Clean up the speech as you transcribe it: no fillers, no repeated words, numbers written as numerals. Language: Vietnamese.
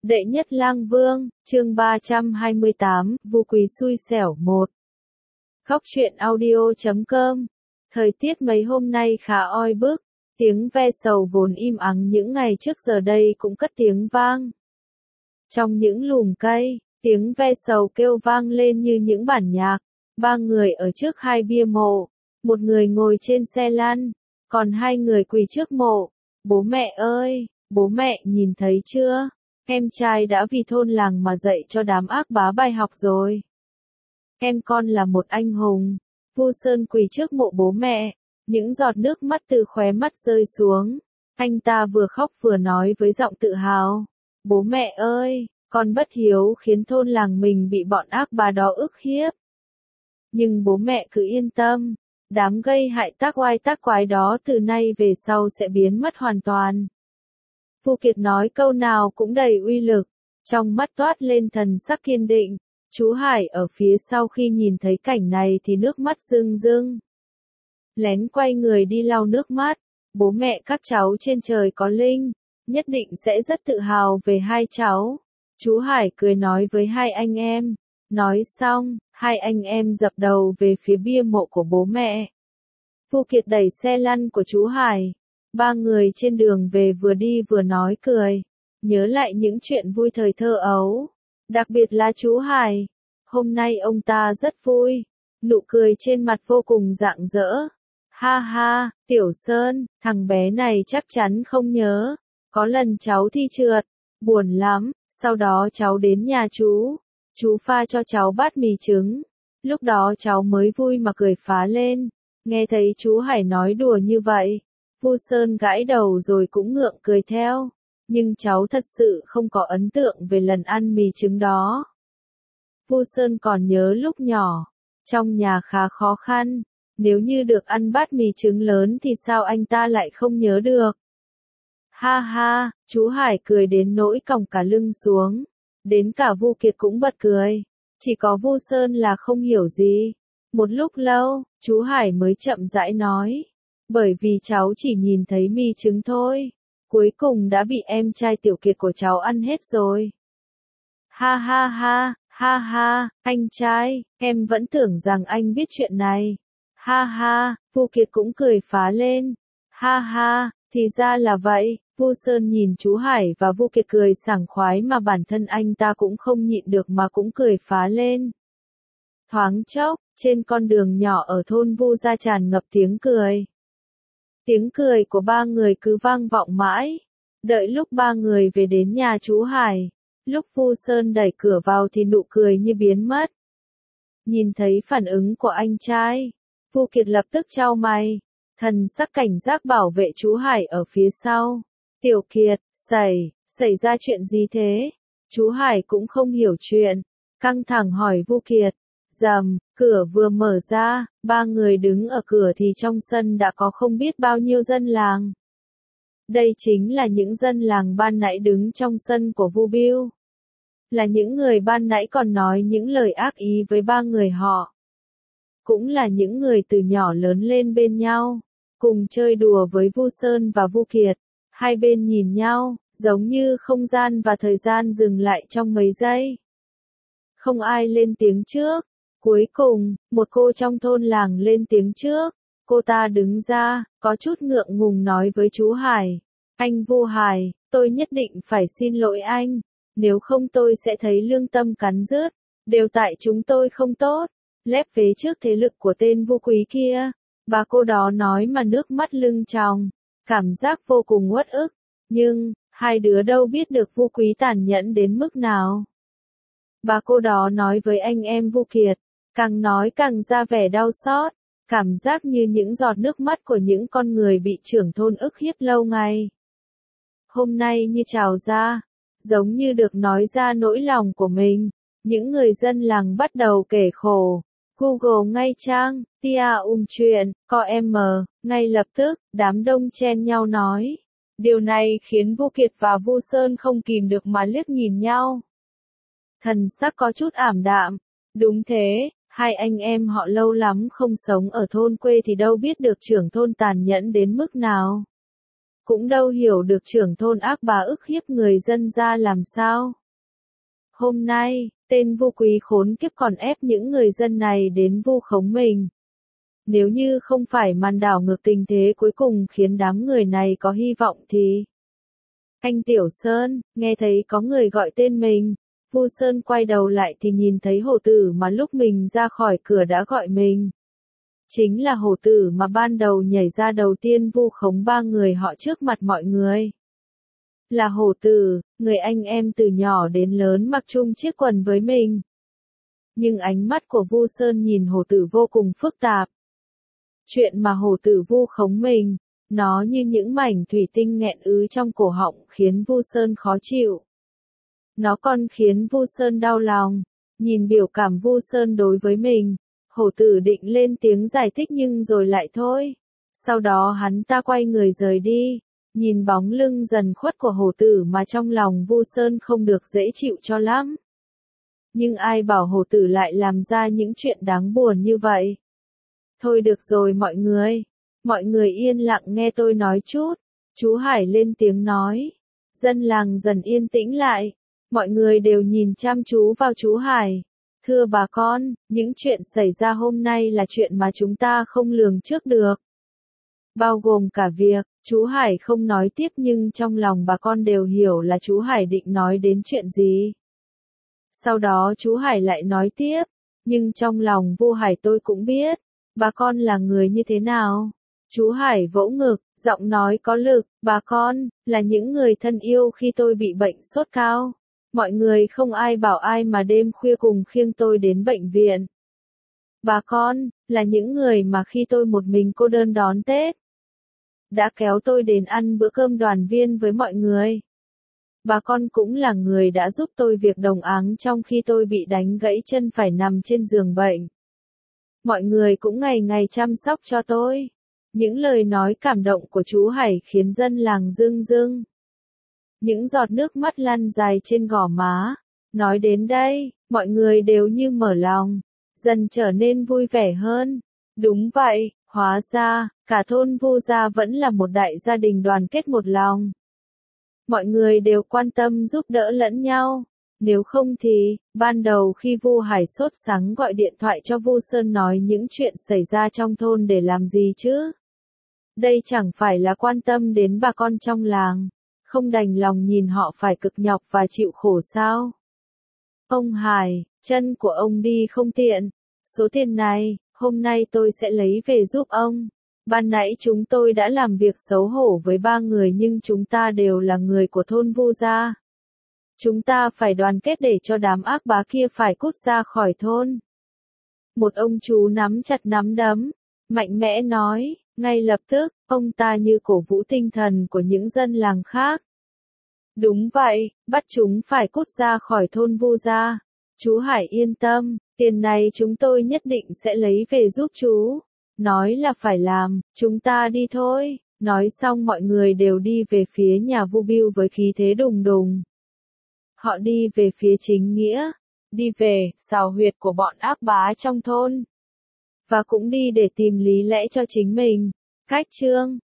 Đệ nhất lang vương, chương 328, Vu Quý xui xẻo 1. Khóc chuyện audio.com. Thời tiết mấy hôm nay khá oi bức, tiếng ve sầu vốn im ắng những ngày trước giờ đây cũng cất tiếng vang. Trong những lùm cây, tiếng ve sầu kêu vang lên như những bản nhạc. Ba người ở trước hai bia mộ, một người ngồi trên xe lăn, còn hai người quỳ trước mộ. Bố mẹ ơi, bố mẹ nhìn thấy chưa? Em trai đã vì thôn làng mà dạy cho đám ác bá bài học rồi. Em con là một anh hùng. Vu Sơn quỳ trước mộ bố mẹ, những giọt nước mắt từ khóe mắt rơi xuống. Anh ta vừa khóc vừa nói với giọng tự hào. Bố mẹ ơi, con bất hiếu khiến thôn làng mình bị bọn ác bá đó ức hiếp. Nhưng bố mẹ cứ yên tâm, đám gây hại tác oai tác quái đó từ nay về sau sẽ biến mất hoàn toàn. Vu Kiệt nói câu nào cũng đầy uy lực, trong mắt toát lên thần sắc kiên định. Chú Hải ở phía sau khi nhìn thấy cảnh này thì nước mắt rưng rưng. Lén quay người đi lau nước mắt, bố mẹ các cháu trên trời có linh, nhất định sẽ rất tự hào về hai cháu. Chú Hải cười nói với hai anh em, nói xong, hai anh em dập đầu về phía bia mộ của bố mẹ. Vu Kiệt đẩy xe lăn của chú Hải. Ba người trên đường về vừa đi vừa nói cười, nhớ lại những chuyện vui thời thơ ấu. Đặc biệt là chú Hải, hôm nay ông ta rất vui, nụ cười trên mặt vô cùng rạng rỡ. Ha ha, Tiểu Sơn, thằng bé này chắc chắn không nhớ, có lần cháu thi trượt, buồn lắm, sau đó cháu đến nhà chú pha cho cháu bát mì trứng, lúc đó cháu mới vui mà cười phá lên. Nghe thấy chú Hải nói đùa như vậy, Vu Sơn gãi đầu rồi cũng ngượng cười theo, nhưng cháu thật sự không có ấn tượng về lần ăn mì trứng đó. Vu Sơn còn nhớ lúc nhỏ, trong nhà khá khó khăn, nếu như được ăn bát mì trứng lớn thì sao anh ta lại không nhớ được. Ha ha, chú Hải cười đến nỗi còng cả lưng xuống, đến cả Vu Kiệt cũng bật cười, chỉ có Vu Sơn là không hiểu gì. Một lúc lâu, chú Hải mới chậm rãi nói. Bởi vì cháu chỉ nhìn thấy mì trứng thôi, cuối cùng đã bị em trai Tiểu Kiệt của cháu ăn hết rồi. Ha ha ha, ha ha, anh trai, em vẫn tưởng rằng anh biết chuyện này. Ha ha, Vu Kiệt cũng cười phá lên. Ha ha, thì ra là vậy. Vu Sơn nhìn chú Hải và Vu Kiệt cười sảng khoái mà bản thân anh ta cũng không nhịn được mà cũng cười phá lên. Thoáng chốc, trên con đường nhỏ ở thôn Vu gia tràn ngập tiếng cười. Tiếng cười của ba người cứ vang vọng mãi. Đợi lúc ba người về đến nhà chú Hải, lúc Vu Sơn đẩy cửa vào thì nụ cười như biến mất. Nhìn thấy phản ứng của anh trai, Vu Kiệt lập tức chau mày, thần sắc cảnh giác bảo vệ chú Hải ở phía sau. Tiểu Kiệt, xảy ra chuyện gì thế? Chú Hải cũng không hiểu chuyện, căng thẳng hỏi Vu Kiệt. Rầm, cửa vừa mở ra, ba người đứng ở cửa thì trong sân đã có không biết bao nhiêu dân làng. Đây chính là những dân làng ban nãy đứng trong sân của Vu Biêu. Là những người ban nãy còn nói những lời ác ý với ba người họ. Cũng là những người từ nhỏ lớn lên bên nhau, cùng chơi đùa với Vu Sơn và Vu Kiệt. Hai bên nhìn nhau, giống như không gian và thời gian dừng lại trong mấy giây. Không ai lên tiếng trước. Cuối cùng, một cô trong thôn làng lên tiếng trước. Cô ta đứng ra, có chút ngượng ngùng nói với chú Hải. Anh Vu Hải, tôi nhất định phải xin lỗi anh. Nếu không tôi sẽ thấy lương tâm cắn rứt. Đều tại chúng tôi không tốt. Lép vế trước thế lực của tên Vu Quý kia. Bà cô đó nói mà nước mắt lưng tròng. Cảm giác vô cùng uất ức. Nhưng, hai đứa đâu biết được Vu Quý tàn nhẫn đến mức nào. Bà cô đó nói với anh em Vu Kiệt. Càng nói càng ra vẻ đau xót, cảm giác như những giọt nước mắt của những con người bị trưởng thôn ức hiếp lâu ngày. Hôm nay như trào ra, giống như được nói ra nỗi lòng của mình, những người dân làng bắt đầu kể khổ. Google ngay trang, tia chuyện, com, ngay lập tức, đám đông chen nhau nói. Điều này khiến Vu Kiệt và Vu Sơn không kìm được mà liếc nhìn nhau. Thần sắc có chút ảm đạm, đúng thế. Hai anh em họ lâu lắm không sống ở thôn quê thì đâu biết được trưởng thôn tàn nhẫn đến mức nào. cũng đâu hiểu được trưởng thôn ác bá ức hiếp người dân ra làm sao. Hôm nay, tên Vu Quý khốn kiếp còn ép những người dân này đến vu khống mình. Nếu như không phải màn đảo ngược tình thế cuối cùng khiến đám người này có hy vọng thì... Anh Tiểu Sơn, nghe thấy có người gọi tên mình. Vu Sơn quay đầu lại thì nhìn thấy hổ tử mà lúc mình ra khỏi cửa đã gọi mình. Chính là hổ tử mà ban đầu nhảy ra đầu tiên vu khống ba người họ trước mặt mọi người. Là hổ tử, người anh em từ nhỏ đến lớn mặc chung chiếc quần với mình. Nhưng ánh mắt của Vu Sơn nhìn hổ tử vô cùng phức tạp. Chuyện mà hổ tử vu khống mình, nó như những mảnh thủy tinh nghẹn ứ trong cổ họng khiến Vu Sơn khó chịu. Nó còn khiến Vu Sơn đau lòng. Nhìn biểu cảm Vu Sơn đối với mình, hổ tử định lên tiếng giải thích nhưng rồi lại thôi. Sau đó hắn ta quay người rời đi. Nhìn bóng lưng dần khuất của hổ tử mà trong lòng Vu Sơn không được dễ chịu cho lắm. Nhưng ai bảo hổ tử lại làm ra những chuyện đáng buồn như vậy. Thôi được rồi mọi người. Mọi người yên lặng nghe tôi nói chút. Chú Hải lên tiếng nói. Dân làng dần yên tĩnh lại. Mọi người đều nhìn chăm chú vào chú Hải. Thưa bà con, những chuyện xảy ra hôm nay là chuyện mà chúng ta không lường trước được. Bao gồm cả việc, chú Hải không nói tiếp nhưng trong lòng bà con đều hiểu là chú Hải định nói đến chuyện gì. Sau đó chú Hải lại nói tiếp, nhưng trong lòng Vu Hải tôi cũng biết, bà con là người như thế nào. Chú Hải vỗ ngực, giọng nói có lực, bà con, là những người thân yêu khi tôi bị bệnh sốt cao. Mọi người không ai bảo ai mà đêm khuya cùng khiêng tôi đến bệnh viện. Bà con, là những người mà khi tôi một mình cô đơn đón Tết, đã kéo tôi đến ăn bữa cơm đoàn viên với mọi người. Bà con cũng là người đã giúp tôi việc đồng áng trong khi tôi bị đánh gãy chân phải nằm trên giường bệnh. Mọi người cũng ngày ngày chăm sóc cho tôi. Những lời nói cảm động của chú Hải khiến dân làng rưng rưng. Những giọt nước mắt lăn dài trên gò má. Nói đến đây, mọi người đều như mở lòng, dần trở nên vui vẻ hơn. Đúng vậy, hóa ra, cả thôn Vu gia vẫn là một đại gia đình đoàn kết một lòng. Mọi người đều quan tâm giúp đỡ lẫn nhau. Nếu không thì, ban đầu khi Vu Hải sốt sắng gọi điện thoại cho Vu Sơn nói những chuyện xảy ra trong thôn để làm gì chứ? Đây chẳng phải là quan tâm đến bà con trong làng, không đành lòng nhìn họ phải cực nhọc và chịu khổ sao? Ông Hải, chân của ông đi không tiện. Số tiền này, hôm nay tôi sẽ lấy về giúp ông. Ban nãy chúng tôi đã làm việc xấu hổ với ba người nhưng chúng ta đều là người của thôn Vu gia. Chúng ta phải đoàn kết để cho đám ác bá kia phải cút ra khỏi thôn. Một ông chú nắm chặt nắm đấm, mạnh mẽ nói, ngay lập tức, ông ta như cổ vũ tinh thần của những dân làng khác. Đúng vậy, bắt chúng phải cút ra khỏi thôn Vu gia. Chú Hải yên tâm, tiền này chúng tôi nhất định sẽ lấy về giúp chú. Nói là phải làm, chúng ta đi thôi. Nói xong mọi người đều đi về phía nhà Vu Bưu với khí thế đùng đùng. Họ đi về phía chính nghĩa, đi về xào huyệt của bọn ác bá trong thôn. Và cũng đi để tìm lý lẽ cho chính mình. Cách chương